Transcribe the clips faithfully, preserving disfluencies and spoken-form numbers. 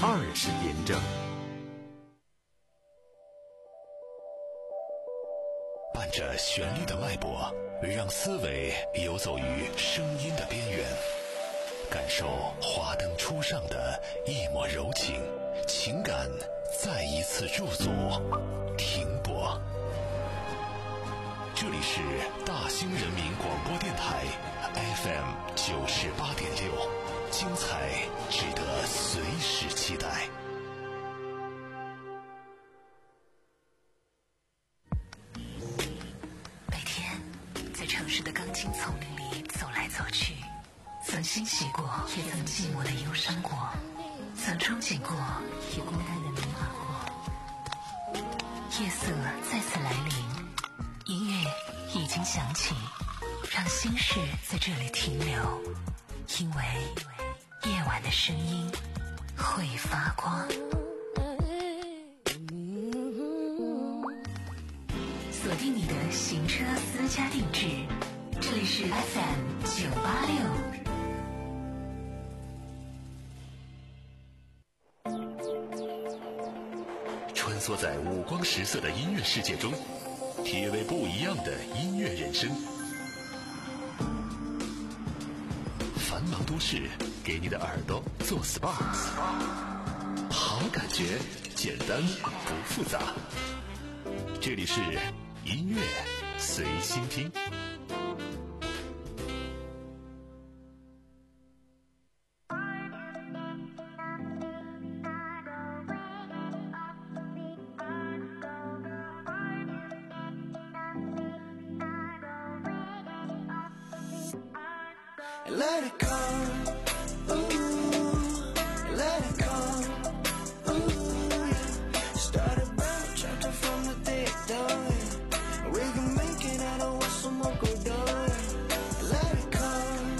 二十点整。伴着旋律的脉搏，让思维游走于声音的边缘，感受华灯初上的一抹柔情，情感再一次驻足停泊。这里是大兴人民广播电台 F M 九十八点六，精彩值得随时期待。 每天在城市的钢筋丛林里走来走去，曾欣喜过，也曾寂寞的忧伤过，曾憧憬过，也孤单的迷茫过。夜色再次来临，音乐已经响起，让心事在这里停留，因为夜晚的声音会发光。锁定你的行车私家定制，这里是 F M 九八六。 穿梭在五光十色的音乐世界中，体味不一样的音乐人生。繁忙都市给你的耳朵做 S P A， 好感觉简单不复杂。这里是音乐随心听。 Let it come, ooh, let it come, ooh, yeah. Start a brand chapter from the day down, yeah. We can make it out of what's some more go down, yeah. Let it come,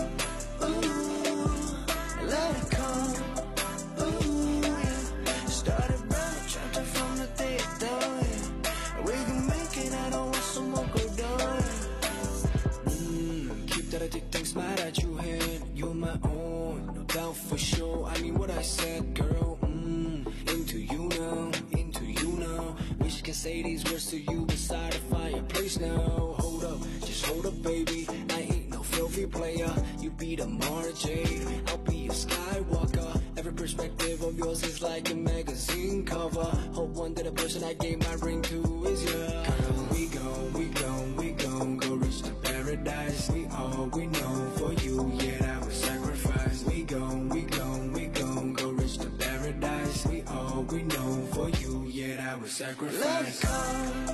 ooh, let it come, ooh, yeah. Start a brand chapter from the day down, yeah. We can make it out of what's some more go down, yeah. Mmm, keep that addicting smile at you hand, you're my own, no doubt for sure. I mean what I said, girl. Mmm, into you now, into you now. Wish I could say these words to you beside a fireplace now. Hold up, just hold up, baby. I ain't no filthy player. You be the Mara Jade, I'll be a Skywalker. Every perspective of yours is like a magazine cover. Hope one day the person I gave my ring to is you. Girl, we go, we go, we go, go reach the paradise. We all we know for you, yeah, that was sacrifice. We go, we go, we go, go reach the paradise. We all we know for you, yeah, that was sacrifice. Let it come,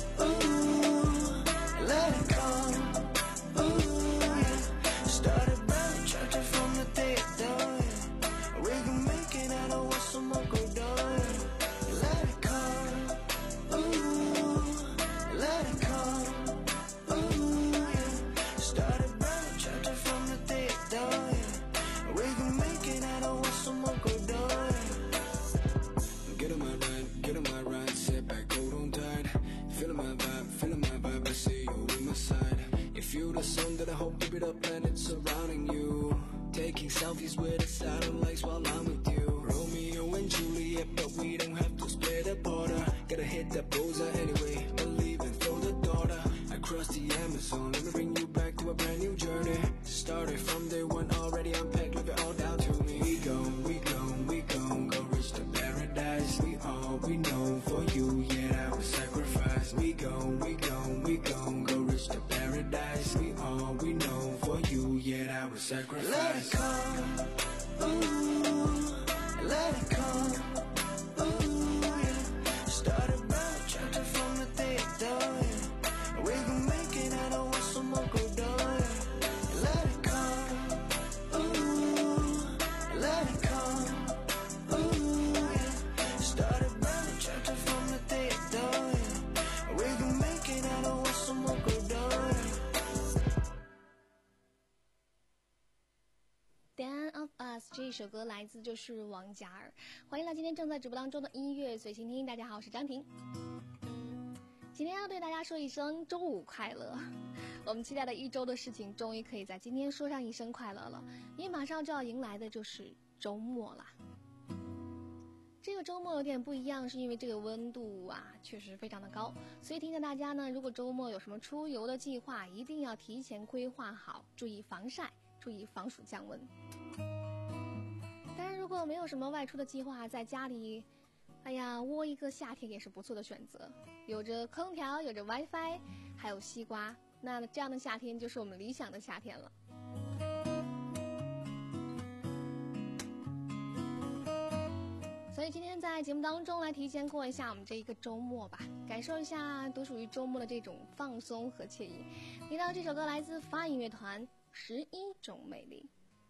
ooh, let it come, ooh, yeah. Start a brand chapter from the day down, yeah. We can make it out of what's some more go down, yeah. Let it come, ooh, let it come, ooh, yeah. Start a brand chapter from the day down, yeah. We can make it out of what's some more go down, yeah. Get on my ride, get on my ride, sit back, hold on tight. Feeling my vibe, feeling my vibe, I see you in my side. If you're the sun that I hope to be the planet surrounding you. Taking selfies with the satellites while I'm with you. Romeo and Juliet, but we don't have to split apart. Gotta hit that bullseye anyway, believe and throw the daughter. I cross the Amazon, let me bring you back to a brand new journey. Started from day one, already unpacked, leave it all down to me. We go, we go, we go, go reach the paradise. We all we know for you, yeah, that was sacrifice. We go, we go, we go, go reach the paradise. We all we know for you, yeah, that was sacrifice. Let it come, ooh, let it come, ooh, yeah. Start a brand chapter from the day down, yeah. We can make it out of what's some more go down, yeah. Let it come, ooh, let it come, ooh, yeah. Start a brand chapter from the day down, yeah. We can make it out of what's some more go down, yeah. The End of Us 这一首歌来自就是王嘉尔。欢迎来今天正在直播当中的音乐随心听，大家好，我是张婷。今天要对大家说一声周五快乐。我们期待的一周的事情终于可以在今天说上一声快乐了，因为马上就要迎来的就是周末啦。 个周末有点不一样，是因为这个温度啊确实非常的高，所以提醒大家呢，如果周末有什么出游的计划，一定要提前规划好，注意防晒，注意防暑降温。当然如果没有什么外出的计划，在家里哎呀窝一个夏天也是不错的选择，有着空调，有着 WiFi， 还有西瓜，那这样的夏天就是我们理想的夏天了。所以今天在节目当中来提前过一下我们这一个周末吧，感受一下独属于周末的这种放松和惬意。听到这首歌来自发音乐团《十一种美丽》。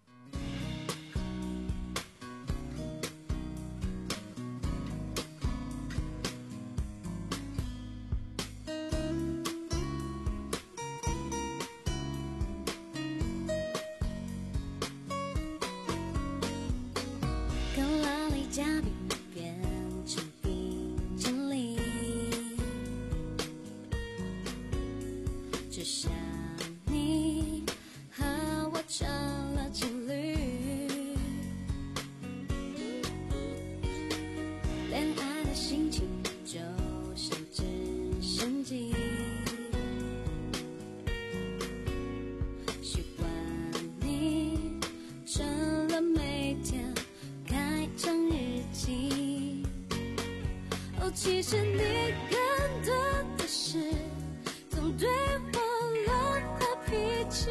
其实你更多的是总对我乱发脾气，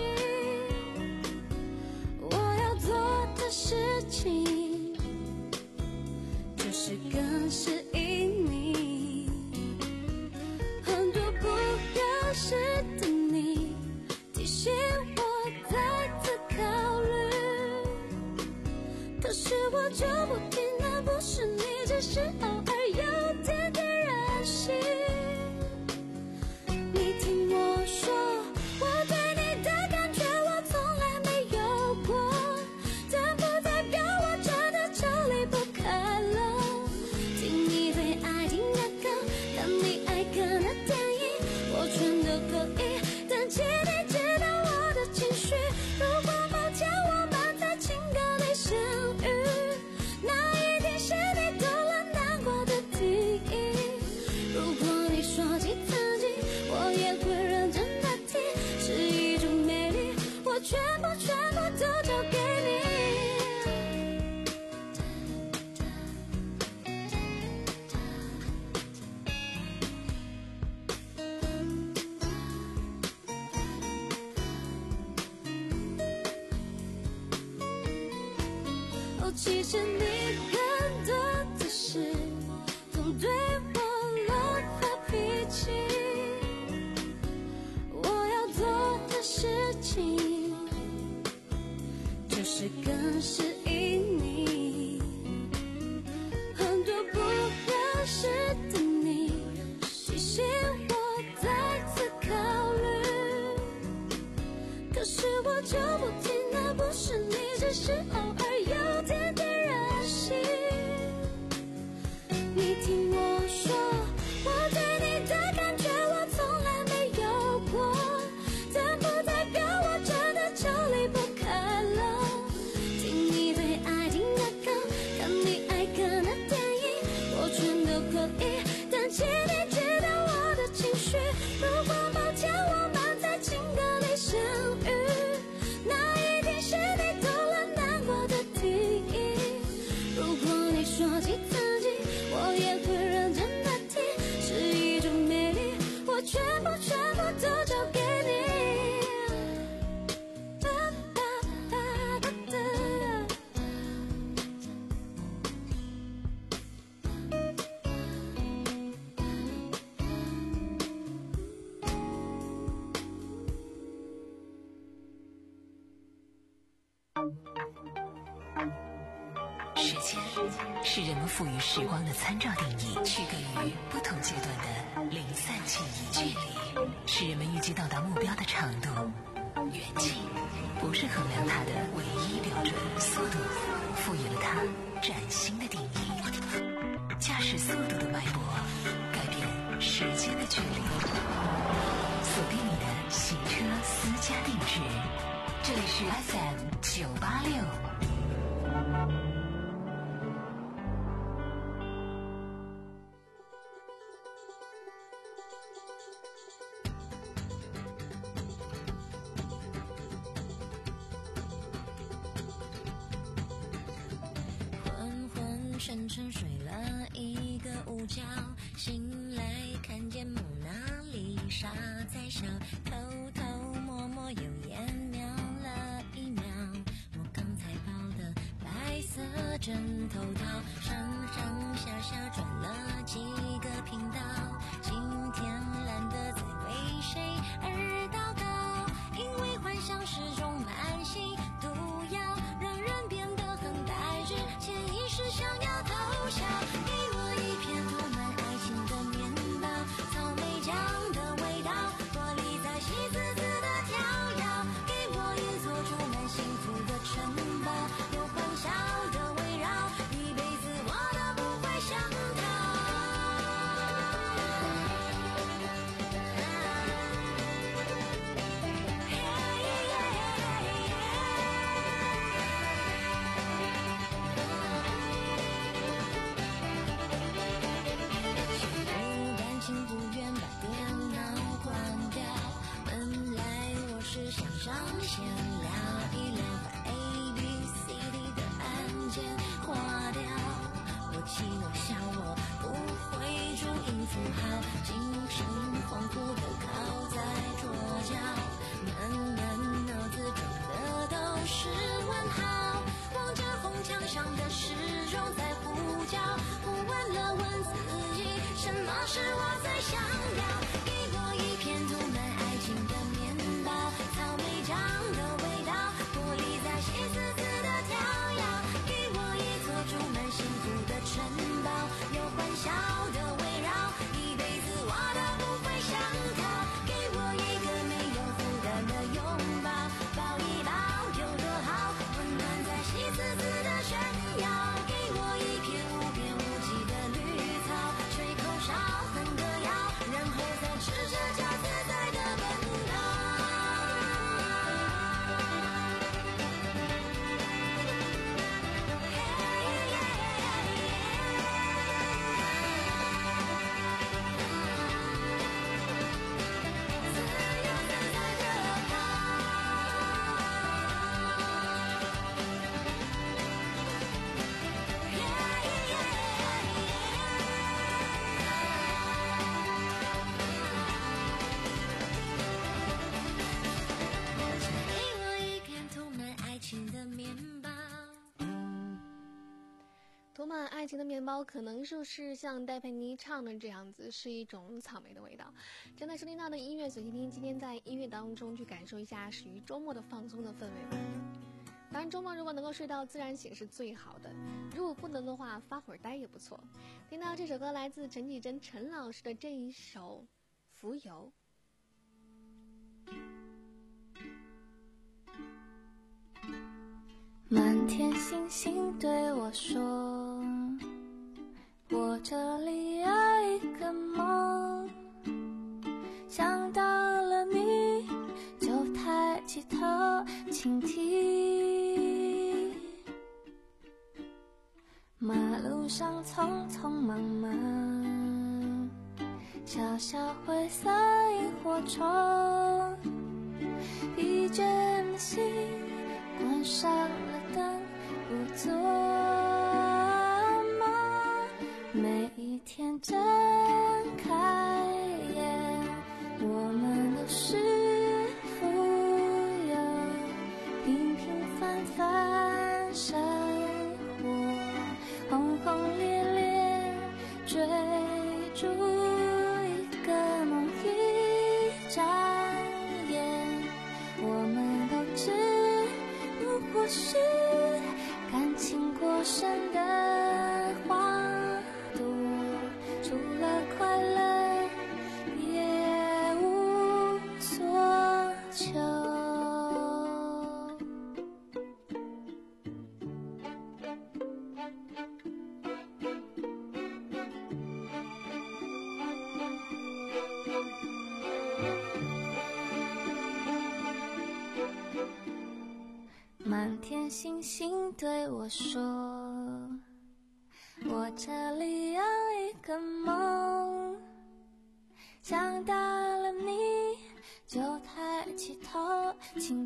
我要做的事情就是更适应你，很多不合适的你提醒我再次考虑，可是我就不听，那不是你，只是偶尔有点点任性。你听我说，我对你的感觉我从来没有过，但不代表我真的就离不开了。听你最爱听的歌，看你爱看的电影，我全都可以，但请你知道我的情绪。如果某天我们在情歌里相遇，那一定是你懂了难过的定义。如果你说起曾经，我也会认真的听，是一种美丽，我全部全部都交给你。哦，其实你更多的是总对我乱发脾气，我要做的事情就是更适应你，很多不合适的你提醒我再次考虑，可是我就不听，那不是你，只是偶尔有点点任性。你听我说，我对你的感觉我从来没有过，但不代表我真的就离不开了。听你最爱听的歌，看你爱看的电影，我全都可以，但请你知道我的情绪。如果某天我们在情歌里相遇，那一定是你懂了难过的定义。如果你说起曾经，我也会认真的听，是一种美丽，我全部全部都交给你。哒哒哒哒哒。 时间是人们赋予时光的参照定义，区隔于不同阶段的零散记忆。距离是人们预计到达目标的长度，远近不是衡量它的唯一标准。速度赋予了它崭新的定义，驾驶速度的脉搏改变时间的距离。锁定你的行车私家定制，这里是 F M 九八六。 角，醒来看见蒙娜丽莎在笑，偷偷摸摸又揠苗了一秒。我刚才抱的白色枕头套，上上下下转了几个频道，今天懒得再为谁而祷告，因为幻想是种慢性毒药，让人变得很呆滞，潜意识想要偷笑。给我一片涂满爱情的面包，草莓酱的味道，玻璃在喜滋滋的跳跃，给我一座住满幸福的城堡，有欢笑的围绕，一辈子我都不会想逃。不感情不愿把电脑关掉，本来我是想上线聊一聊，把 A B C D 的按键划掉。我气我笑我不会注音符号，精神恍惚的靠在桌角，满满脑子装的都是问号，望着红墙上的时钟在呼叫，我问了问自己，什么是我最想要？给我一片涂满爱情的面包，草莓酱的味道，玻璃在喜滋滋的跳跃，给我一座住满幸福的城堡，有欢笑的围绕，一辈子我都不会想逃。给我一个没有负担的拥抱，抱一抱有多好，温暖在喜滋滋的炫耀，给我一片无边无际的绿草，吹口哨哼歌谣，然后再赤着脚自在的奔跑。自由自在的跑。给我一片涂满爱情的面包。 涂满爱情的面包，可能就是像戴佩妮唱的这样子，是一种草莓的味道。正在收听到的音乐随心听，今天在音乐当中去感受一下属于周末的放松的氛围吧。当然，周末如果能够睡到自然醒是最好的，如果不能的话，发会儿呆也不错。听到这首歌来自陈绮贞陈老师的这一首《浮游》。 满天星星对我说，我这里有一个梦，想到了你就抬起头倾听，马路上匆匆忙忙，小小灰色萤火虫，疲倦的心关上了灯，不做梦，每一天睁开眼，我们都是浮游，平平凡凡生活，轰轰烈烈追逐一个梦，一眨眼，我们都只或是感情过深的花朵，除了快乐也无所求。满天星星对我说，我这里有一个梦，想到了你就抬起头倾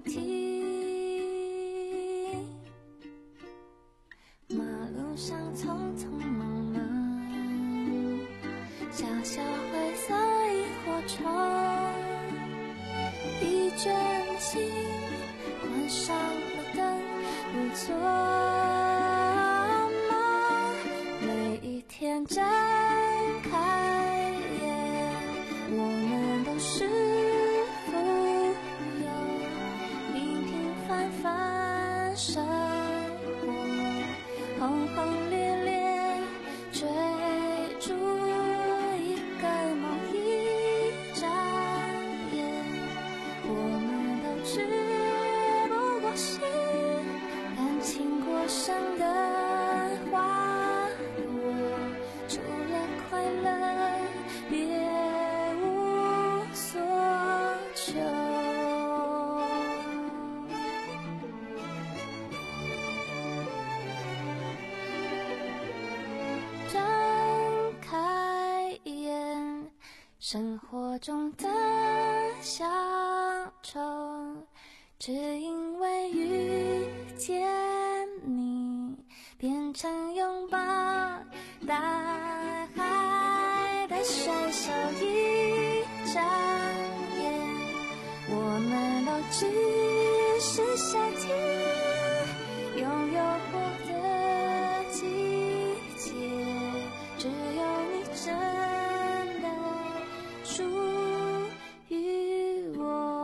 听，马路上匆匆忙忙， 场，一阵心关上了灯，不做梦。每一天睁开眼，我们都是富有，平平凡凡生活，轰轰烈烈追逐一个梦，一眨眼，我们都只不过是感情过剩的花朵，除了快乐别无所求。睁开眼，生活中的小丑，只因为遇见你，变成拥抱大海的水手。一眨眼，我们都只是夏天拥有过的季节，只有你真的属于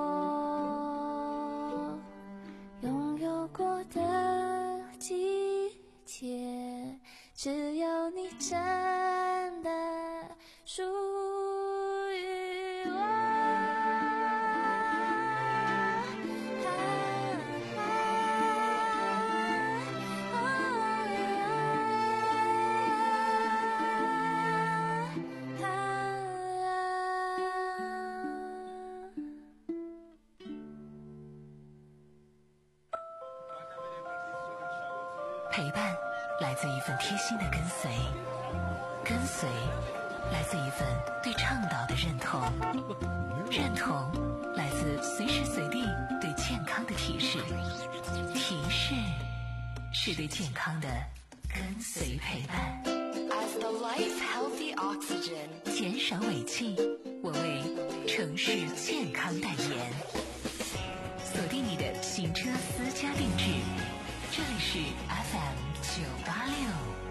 我，拥有过的季节，只有你真的属于我。 陪伴来自一份贴心的跟随，跟随来自一份对倡导的认同，认同来自随时随地对健康的提示，提示是对健康的跟随陪伴。 As the life healthy oxygen， 减少尾气，我为城市健康代言。锁定你的行车私家定制，这里是 F M 九八六。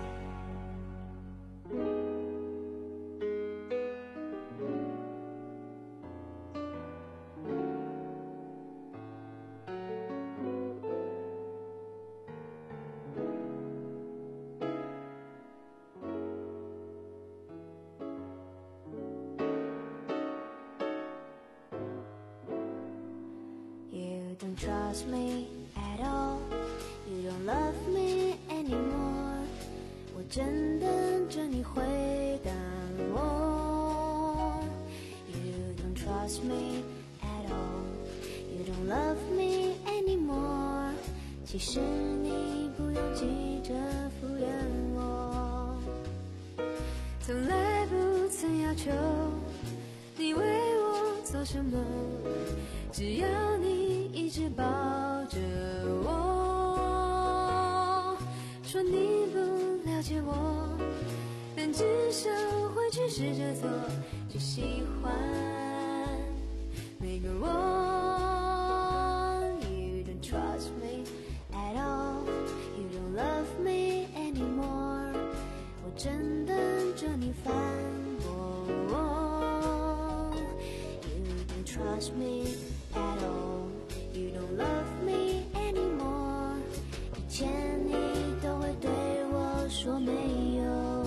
You don't trust me at all, you don't love me anymore. 我正等着你回答我。You don't trust me at all, you don't love me anymore. 其实你不用急着敷衍我，从来不曾要求你为我做什么，只要你一直抱着我，说你不了解我，但至少会去试着做，去喜欢每个我。You don't trust me at all, you don't love me anymore. 我正等着你反驳我。You don't trust me at all, you don't love me anymore. 以前你都会对我说没有，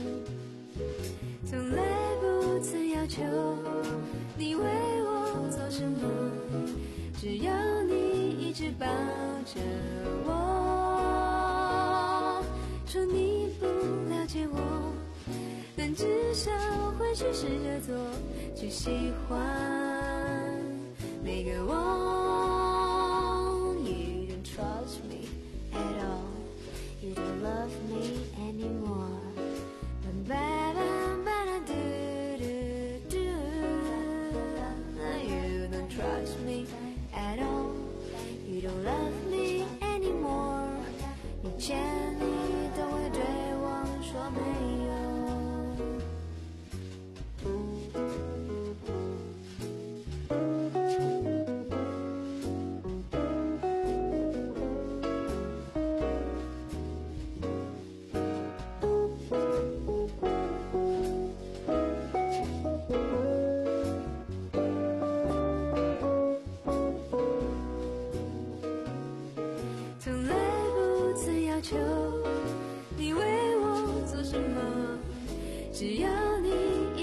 从来不曾要求你为我做什么，只要你一直抱着我，说你不了解我，但至少会去试着做，去喜欢每个我。You don't trust me at all, you don't love me anymore. You don't trust me at all, you don't love me anymore. 以前你都会对我说没有。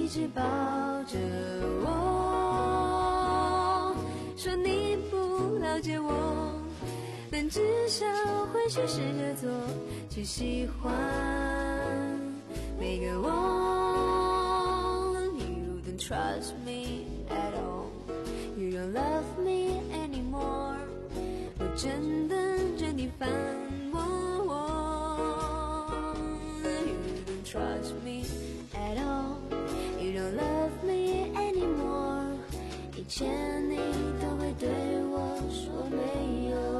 一直抱着我，说你不了解我，但至少会去试着做，去喜欢每个我。You don't trust me at all, you don't love me anymore， 我真等着你烦我。You don't trust me at all, you don't love me anymore， 以前你都会对我说没有。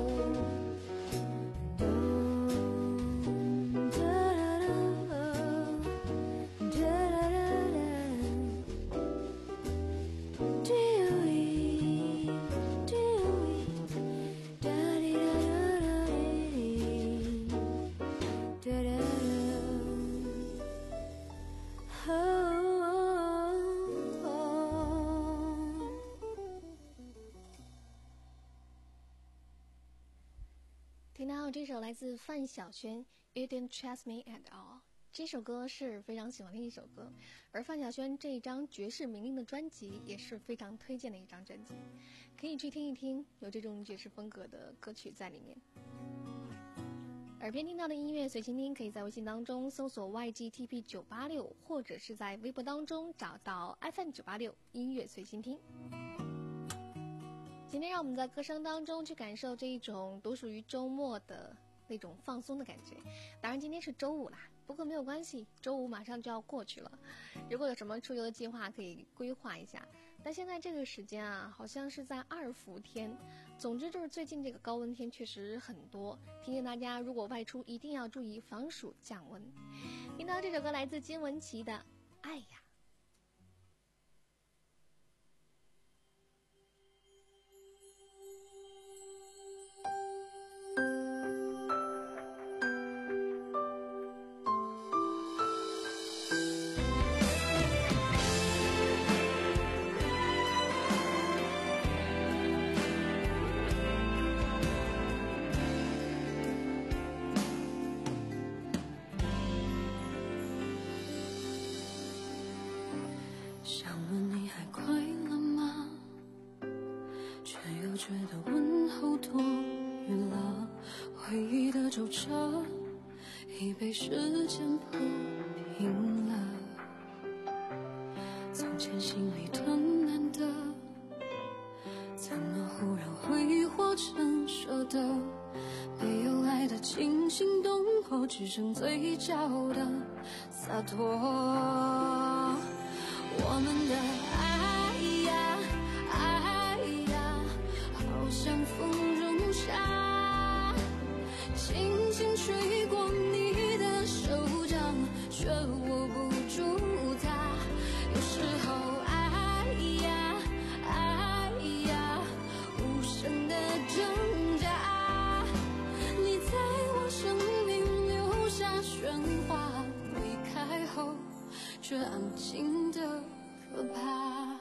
听到这首来自范晓萱 You Don't Trust Me at All， 这首歌是非常喜欢的一首歌，而范晓萱这一张绝世名伶的专辑也是非常推荐的一张专辑，可以去听一听，有这种爵士风格的歌曲在里面。耳边听到的音乐随心听，可以在微信当中搜索 Y G T P 九八六， 或者是在微博当中找到 F M 九八六 音乐随心听。今天让我们在歌声当中去感受这一种独属于周末的那种放松的感觉。当然今天是周五啦，不过没有关系，周五马上就要过去了，如果有什么出游的计划可以规划一下。但现在这个时间啊，好像是在二伏天，总之就是最近这个高温天确实很多，提醒大家如果外出一定要注意防暑降温。听到这首歌来自金玟岐的《爱呀》。 想问你还快乐吗？却又觉得问候多余了。回忆的舟车已被时间铺平了。从前心里的难得，怎么忽然挥霍成舍得？没有爱的惊心动魄，只剩嘴角的洒脱。我们的爱呀爱呀，好像风中沙，轻轻吹过你的手掌，却握不住它。有时候爱呀爱呀，无声的挣扎，你在我生命留下喧哗，离开后却安静的可怕。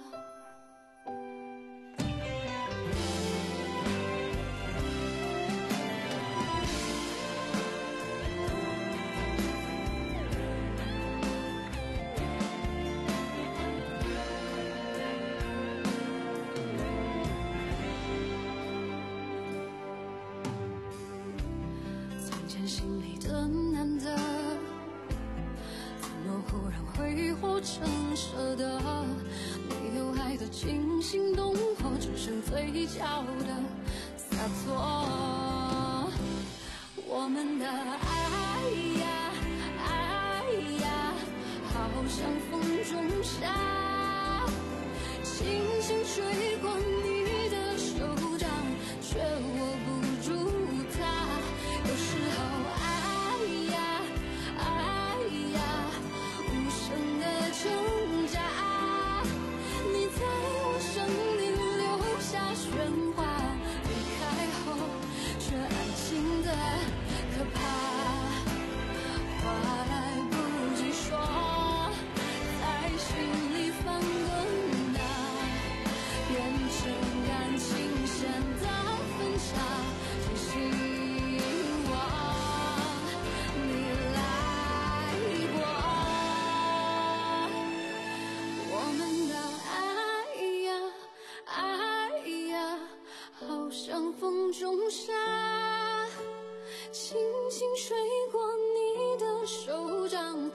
从前心里的难得，怎么忽然挥霍成舍得？没有爱的惊心动魄，只剩嘴角的洒脱。我们的爱呀爱呀，好像风中沙，轻轻吹过你的手掌，却握不住它。有时候爱呀爱呀，无声的挣扎，你在我生命留下喧哗，离开后却安静的可怕。话来不及说，在心里翻滚啊，变成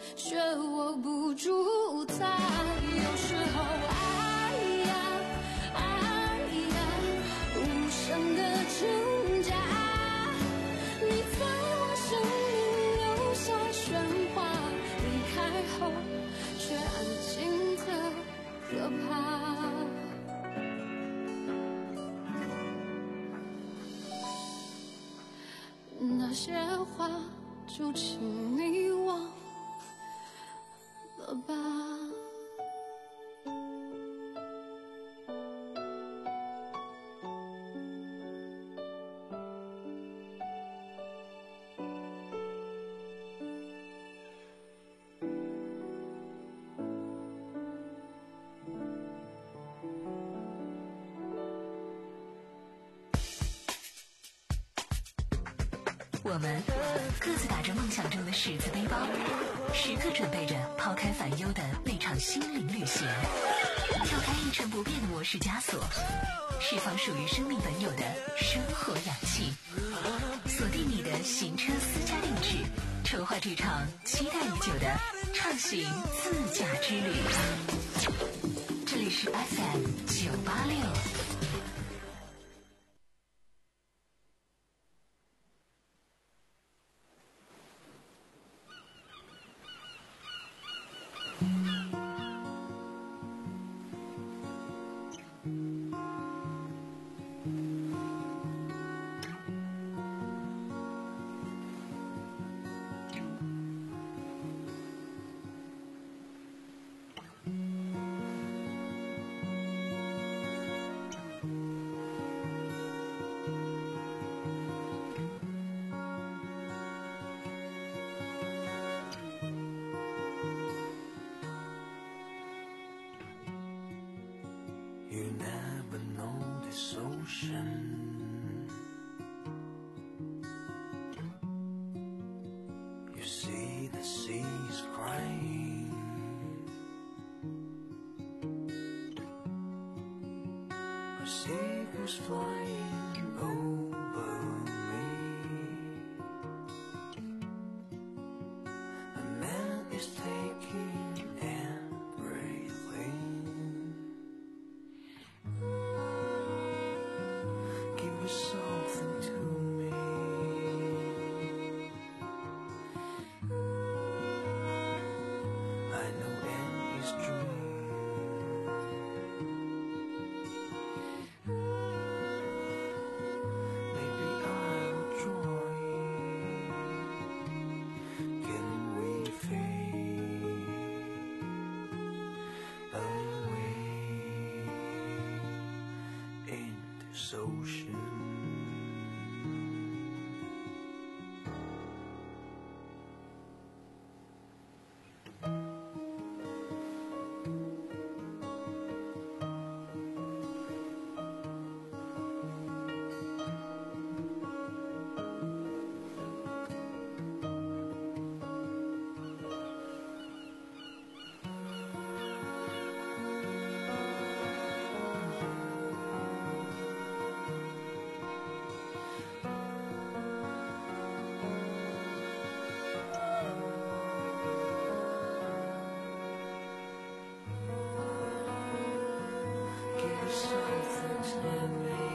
学我不主宰。有时候爱呀爱呀，无声的挣扎，你在我生命留下喧哗，离开后却安静的可怕。那些话就请你忘了吧。 我们各自打着梦想中的十字背包，时刻准备着抛开烦忧的那场心灵旅行，跳开一成不变的模式枷锁，释放属于生命本有的生活氧气，锁定你的行车私家定制，筹划这场期待已久的畅行自驾之旅。这里是 F M 九八六。 You never know this ocean. You see the sea is crying. A seagull's flying over me. A man is taking everything. Give me something to me. I know end is dream. Maybe I will try. Can we fade away in this ocean? Give me something to me.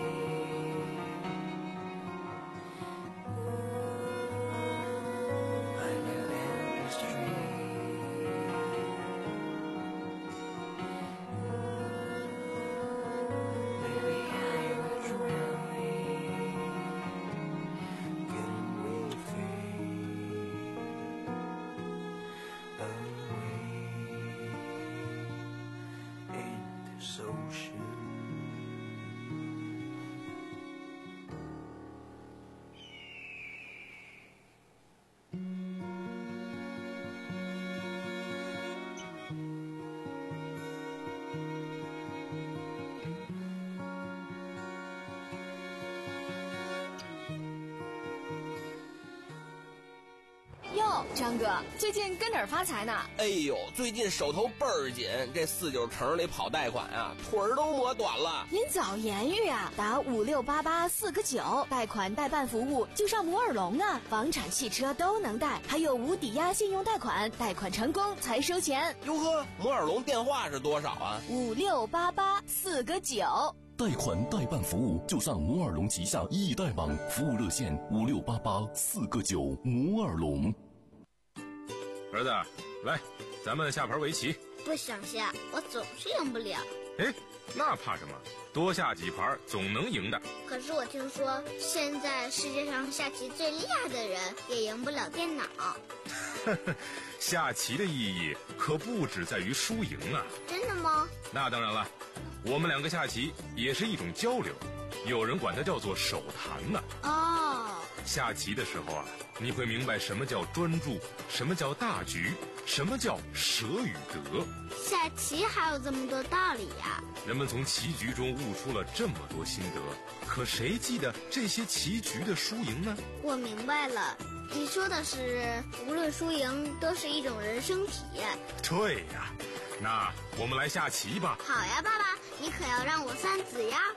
I know end is dream. Maybe I will try. Can we fade away in this ocean? 张哥，最近跟哪儿发财呢？ 哎呦，最近手头倍儿紧，这四九城里跑贷款啊，腿儿都磨短了。 您早言语啊，打五六八八四个九，贷款代办服务就上摩尔龙啊，房产、汽车都能贷，还有无抵押信用贷款，贷款成功才收钱。 哟呵，摩尔龙电话是多少啊？ 五六八八四个九。 贷款代办服务就上摩尔龙旗下易贷网，服务热线五六八八四个九。摩尔龙。 儿子，来，咱们下盘围棋。 不想下，我总是赢不了。 哎，那怕什么？多下几盘总能赢的。 可是我听说，现在世界上下棋最厉害的人也赢不了电脑。 下棋的意义可不只在于输赢啊！ 真的吗？ 那当然了，我们两个下棋也是一种交流，有人管它叫做手谈呢。 哦， 下棋的时候啊，你会明白什么叫专注，什么叫大局，什么叫舍与得。 下棋还有这么多道理呀！ 人们从棋局中悟出了这么多心得，可谁记得这些棋局的输赢呢？ 我明白了，你说的是无论输赢都是一种人生体验。 对呀，那我们来下棋吧。 好呀，爸爸，你可要让我三子呀。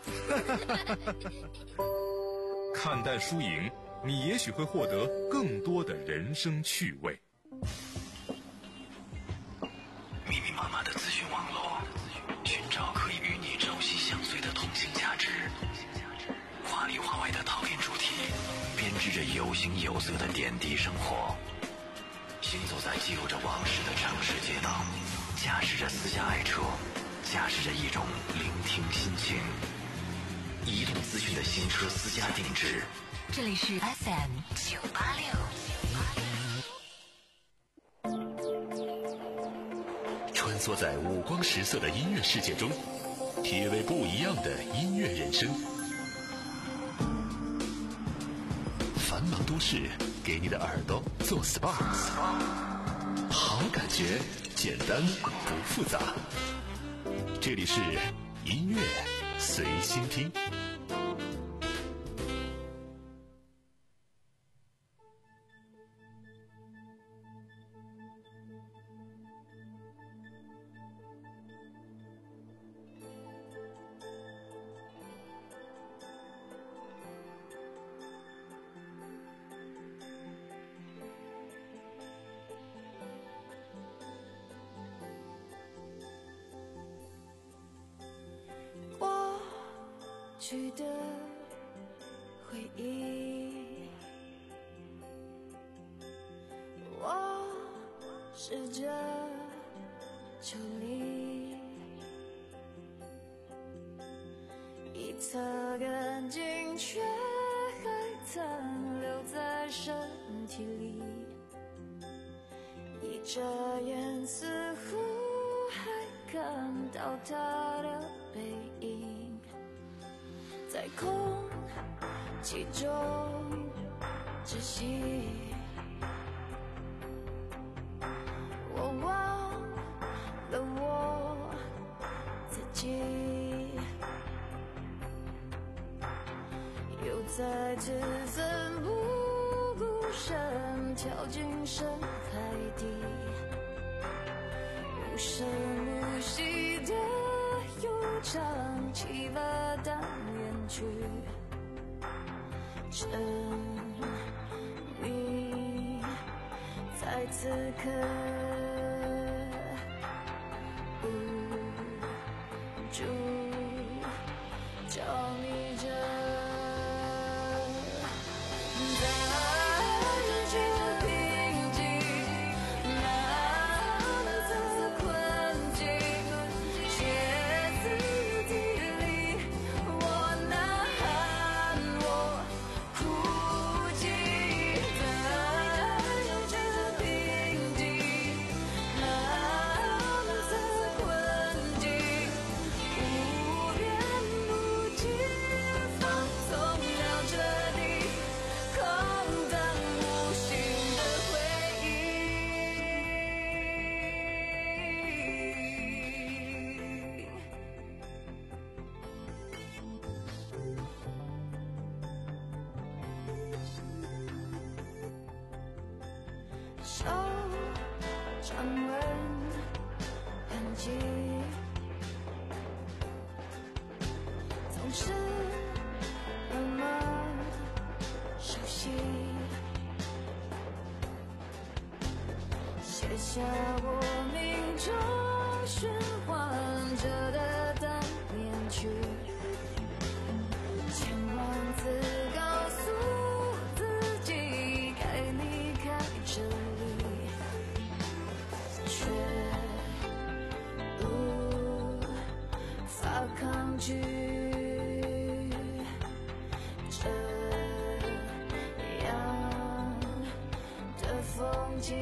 看淡输赢，你也许会获得更多的人生趣味。 密密麻麻的资讯网络，寻找可以与你朝夕相随的通信价值，话里话外的讨论主题，编织着有形有色的点滴生活。行走在记录着往事的城市街道，驾驶着私家爱车，驾驶着一种聆听心情。移动资讯的新车私家定制， 这里是 F M 九八六。 穿梭在五光十色的音乐世界中，体味不一样的音乐人生。繁忙都市给你的耳朵做 S P A， 好感觉简单不复杂。这里是音乐随心听。 去的回忆，我试着抽离，一擦干净，却还残留在身体里，一眨眼，似乎还看到他的背影。在空气中窒息，我忘了我自己，又再次奋不顾身跳进深海底，无声无息的悠长气发淡远去，沉迷在此刻无助着迷着，在人群的平静，那么的困境，歇斯底里，我呐喊，我哭泣，在人群的平静， 翻纹痕迹，总是那么熟悉，写下我命中循环着的单恋曲，千万次告诉自己该离开这里，却无法抗拒这样的风景。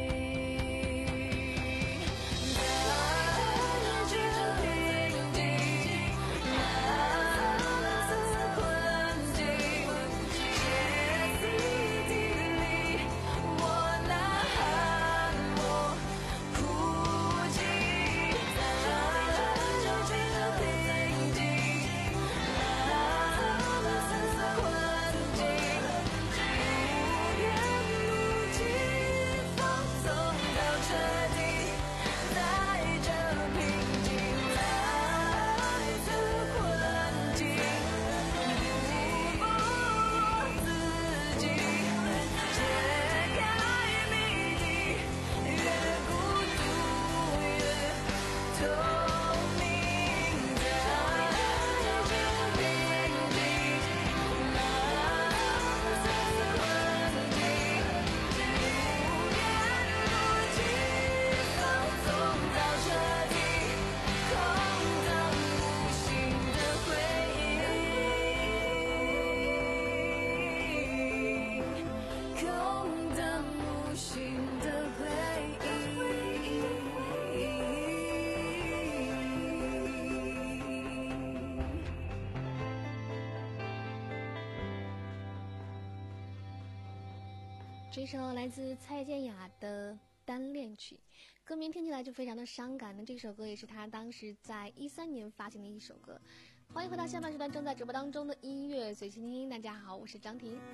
这首来自蔡健雅的《单恋曲》，歌名听起来就非常的伤感。那这首歌也是她当时在一三年发行的一首歌。欢迎回到下半时段正在直播当中的音乐随心听。大家好，我是张婷。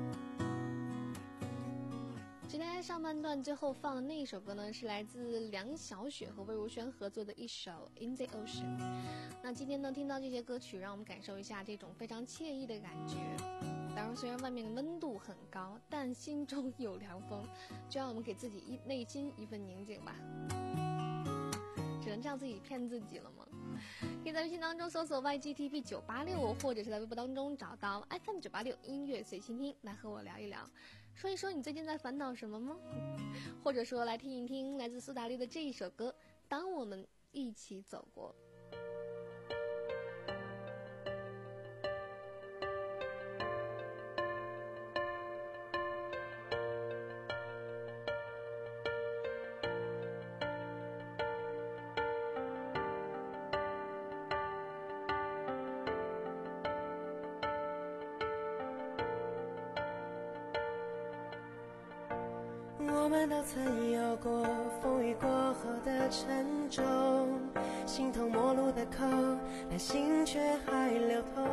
今天上半段最后放的那一首歌呢，是来自梁晓雪和魏如萱合作的一首《In the Ocean》。那今天呢，听到这些歌曲，让我们感受一下这种非常惬意的感觉。当然，虽然外面的温度很高，但心中有凉风，就让我们给自己一内心一份宁静吧。只能这样自己骗自己了吗？可以在微信当中搜索 Y G T V 九八六，或者是在微博当中找到 F M 九八六音乐随心听，来和我聊一聊，说一说你最近在烦恼什么吗？或者说来听一听来自苏打绿的这一首歌《当我们一起走过》。 我们都曾有过风雨过后的沉重，形同陌路的口，但心却还流通。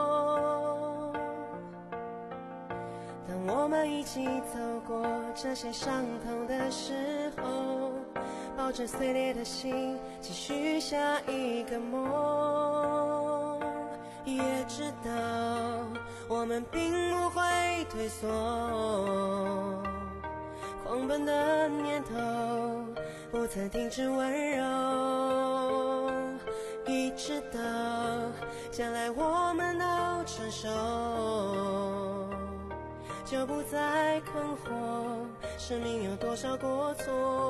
当我们一起走过这些伤痛的时候，抱着碎裂的心，继续下一个梦，也知道我们并不会退缩，狂奔的念头不曾停止温柔，一直到将来我们都成熟，就不再困惑生命有多少过错。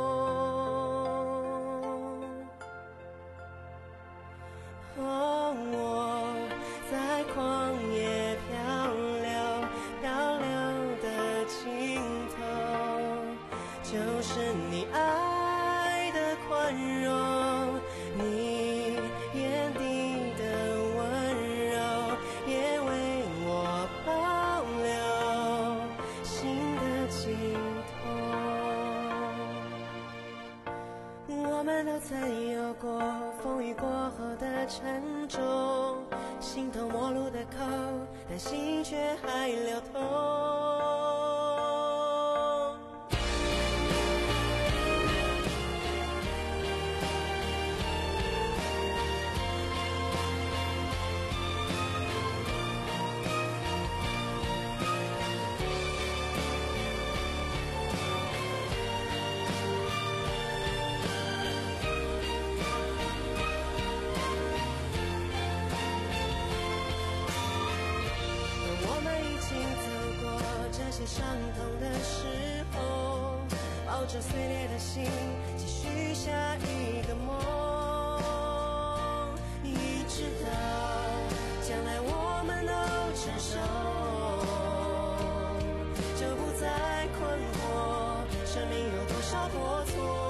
哦，我在旷野漂流，漂流的尽头就是你爱的宽容，你眼底的温柔，也为我保留心的尽头。我们都曾有过风雨过后的沉重，形同陌路的口，但心却还流通。 着碎裂的心，继续下一个梦，一直到将来我们都成熟，就不再困惑生命有多少过错。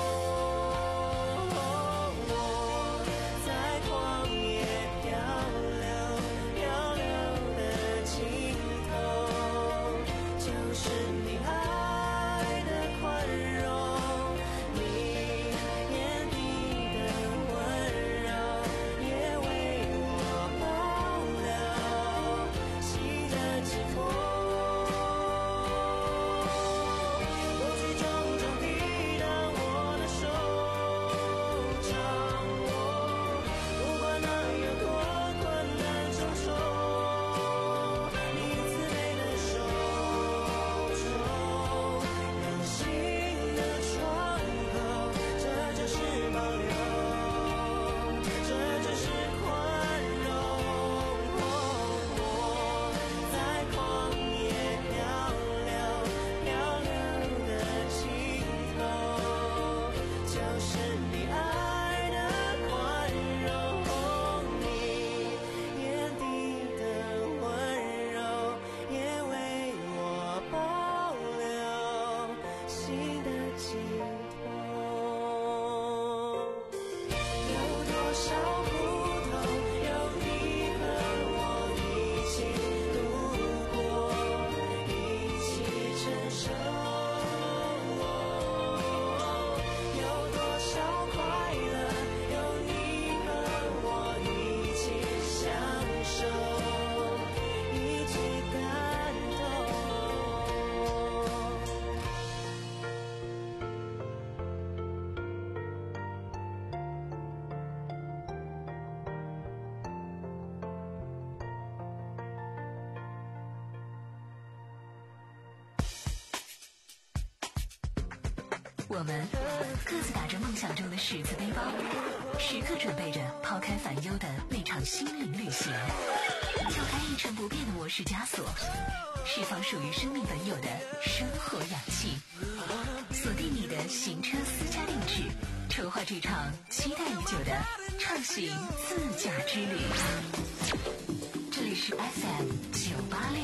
我们各自打着梦想中的十字背包，时刻准备着抛开烦忧的那场心灵旅行，撬开一成不变的模式枷锁，释放属于生命本有的生活氧气，锁定你的行车私家定制，筹划这场期待已久的畅行自驾之旅。这里是 F M 九八六。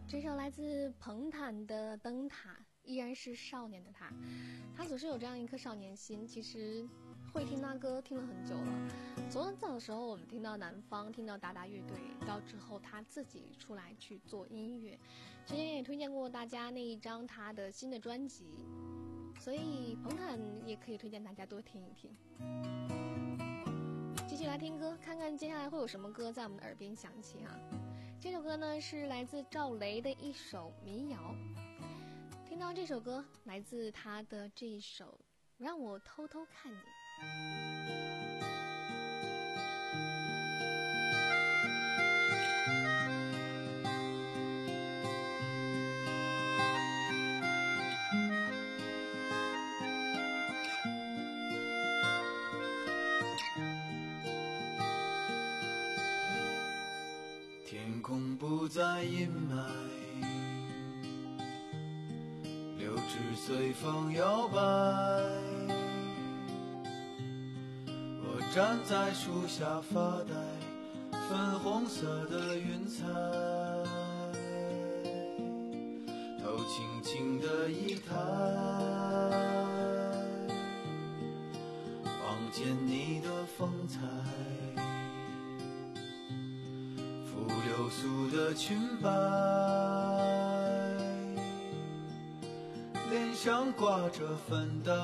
这首来自彭坦的《灯塔》，依然是少年的他，他总是有这样一颗少年心。其实会听他歌听了很久了，从很早的时候我们听到南方，听到达达乐队，到之后他自己出来去做音乐。之前也推荐过大家那一张他的新的专辑，所以彭坦也可以推荐大家多听一听。继续来听歌，看看接下来会有什么歌在我们的耳边响起啊。这首歌呢是来自赵雷的一首民谣，听到这首歌来自他的这一首《让我偷偷看你》。 天空不再阴霾，柳枝随风摇摆，我站在树下发呆，粉红色的云彩，头轻轻的一抬，望见你的风采，流苏的裙摆，脸上挂着粉黛，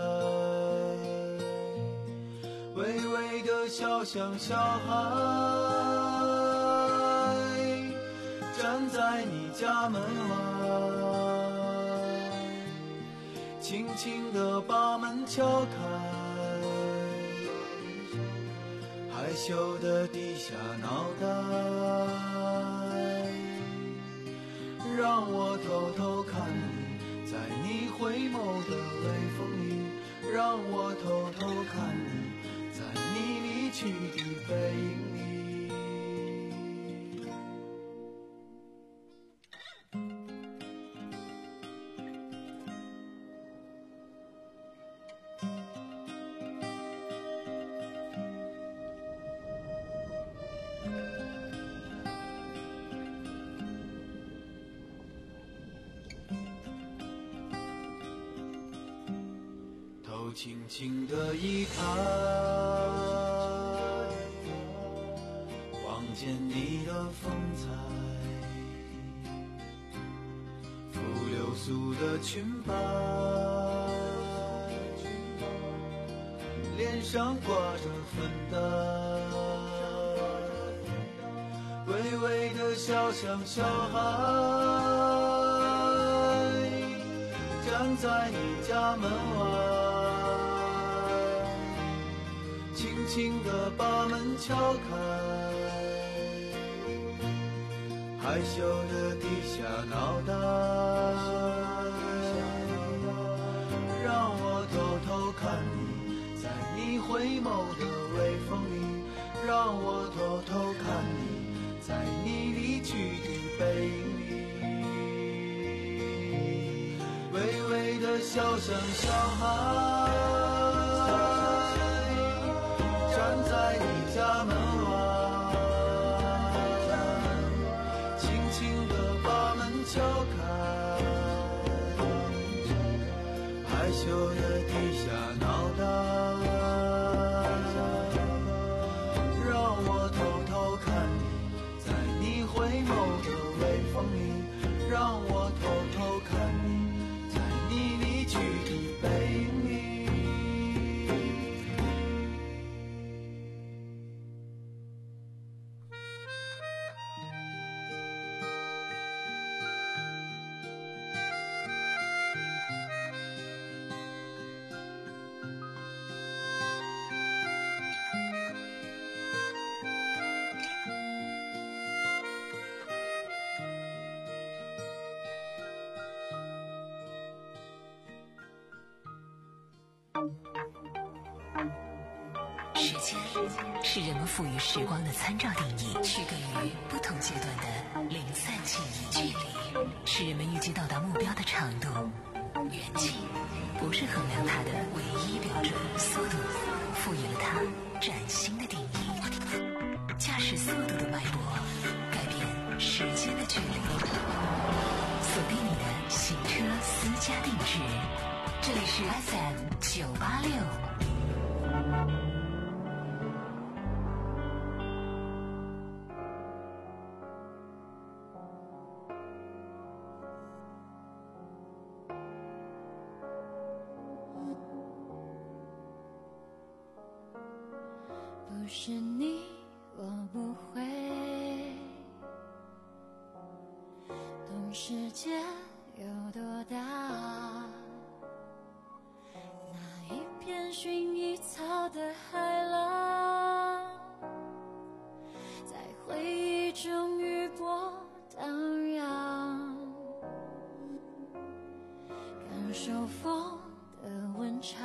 微微的笑像小孩，站在你家门外，轻轻地把门敲开，害羞地低下脑袋，让我偷偷看你，在你回眸的微风里，让我偷偷看你，在你离去的背影里。头轻轻的一抬，望见你的风采，拂流苏的裙摆，脸上挂着粉黛，微微的笑像小孩，站在你家门外，轻轻地把门敲开，害羞地低下脑袋，让我偷偷看你，在你回眸的微风里，让我偷偷看你，在你离去的背影里，微微的笑像小孩，站在你家门外，轻轻地把门敲开，害羞地低下脑袋，让我偷偷看你，在你回眸的微风里，让我偷偷看你，在你离去的背影里。 时间是人们赋予时光的参照定义，区隔于不同阶段的零散记忆。距离是人们预计到达目标的长度，远近不是衡量它的唯一标准。速度赋予了它崭新的定义，驾驶速度的脉搏，改变时间的距离。 九八六。 不是你，我不会懂世界有多大，那一片薰衣草的海浪，在回忆中余波荡漾，感受风的温差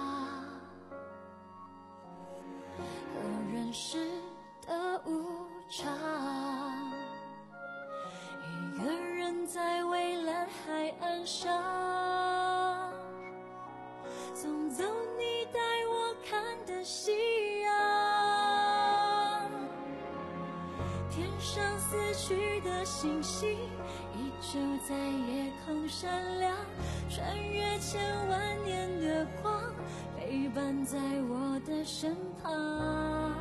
和人世的无常，一个人在蔚蓝海岸上，送走你带我看的夕阳，天上死去的星星依旧在夜空闪亮，穿越千万年的光，陪伴在我的身旁。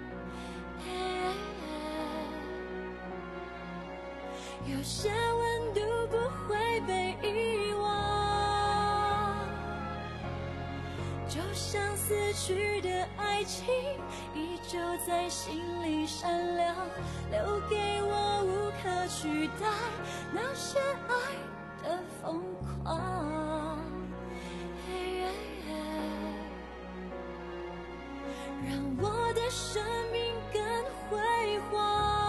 有些温度不会被遗忘，就像死去的爱情依旧在心里闪亮，留给我无可取代那些爱的疯狂，让我的生命更辉煌。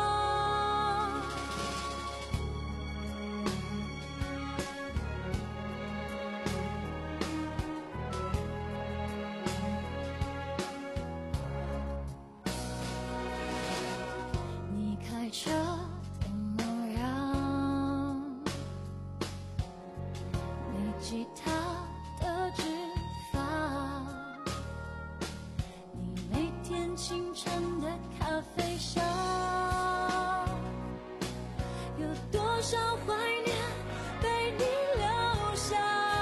你开车的模样，你吉他的指法，你每天清晨的咖啡香，有多少怀念被你留下，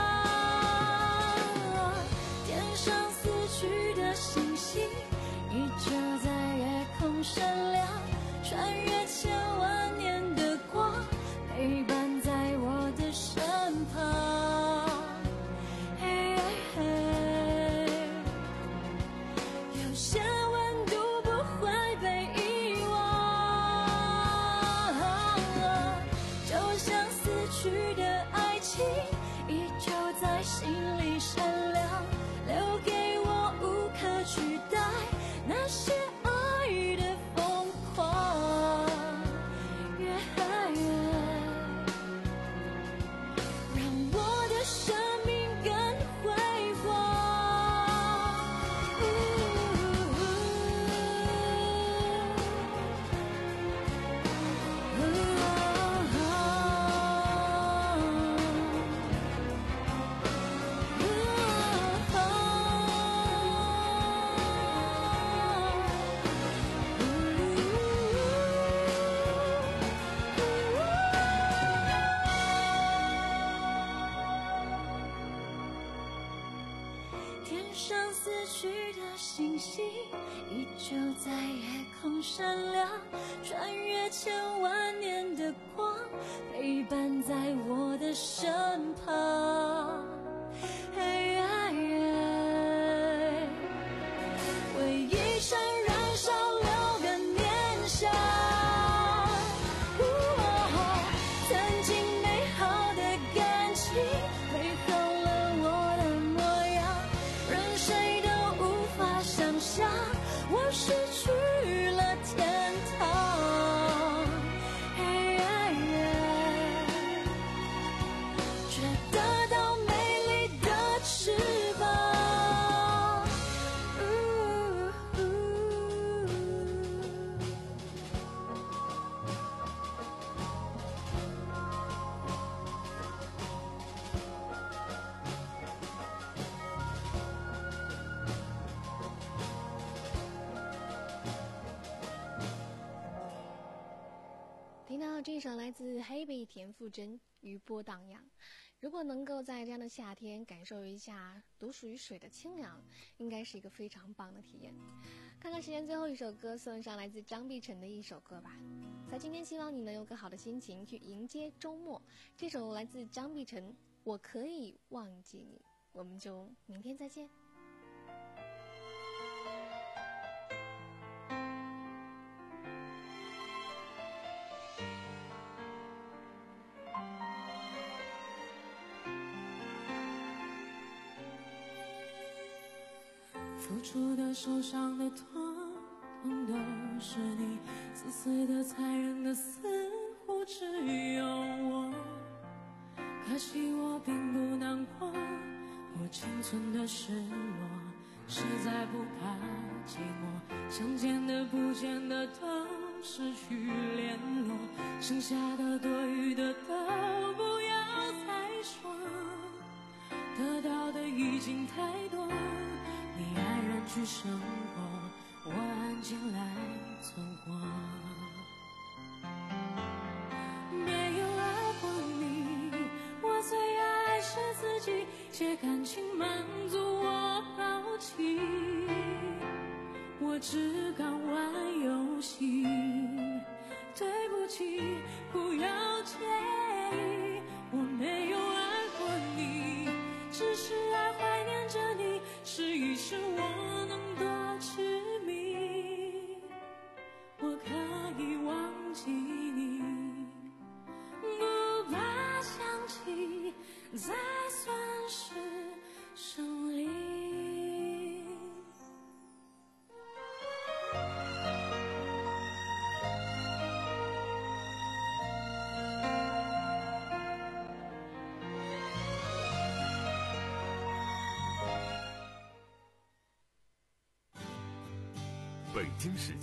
天上死去的星星依旧在夜空闪亮，穿越千万年的光，陪伴在我的身旁。嘿嘿，有些温度不会被遗忘，就像死去的爱情依旧在心里闪亮，留给我无可取代那些爱的疯狂，让我的生命更辉煌。天上死去的星星依旧在夜空闪亮，穿越千万年的光，陪伴在我的身旁。嘿回忆上燃烧六个年夏，曾经美好的感情美好了我的模样，任谁都无法想象我失去了天堂，却得到美丽的翅膀。 听到这首来自黑贝田馥甄《余波荡漾》， 如果能够在这样的夏天感受一下独属于水的清凉，应该是一个非常棒的体验。看看时间，最后一首歌送上来自张碧晨的一首歌吧。在今天，希望你能有个好的心情去迎接周末。这首来自张碧晨《我可以忘记你》，我们就明天再见。 付出的、受伤的、痛痛都是你，自私的、残忍的，似乎只有我。可惜我并不难过，我仅存的失落，实在不怕寂寞，想见的、不见的都失去联络，剩下的、多余的都不要再说，得到的已经太多。你安然去生活，我安静来存活。没有爱过你，我最爱是自己，借感情满足我好奇。我只敢玩游戏，对不起，不要介意。我没有爱过你，只是爱怀念着你。试一试我能多痴迷，我可以忘记你，不怕想起，才算是胜利。 北京时间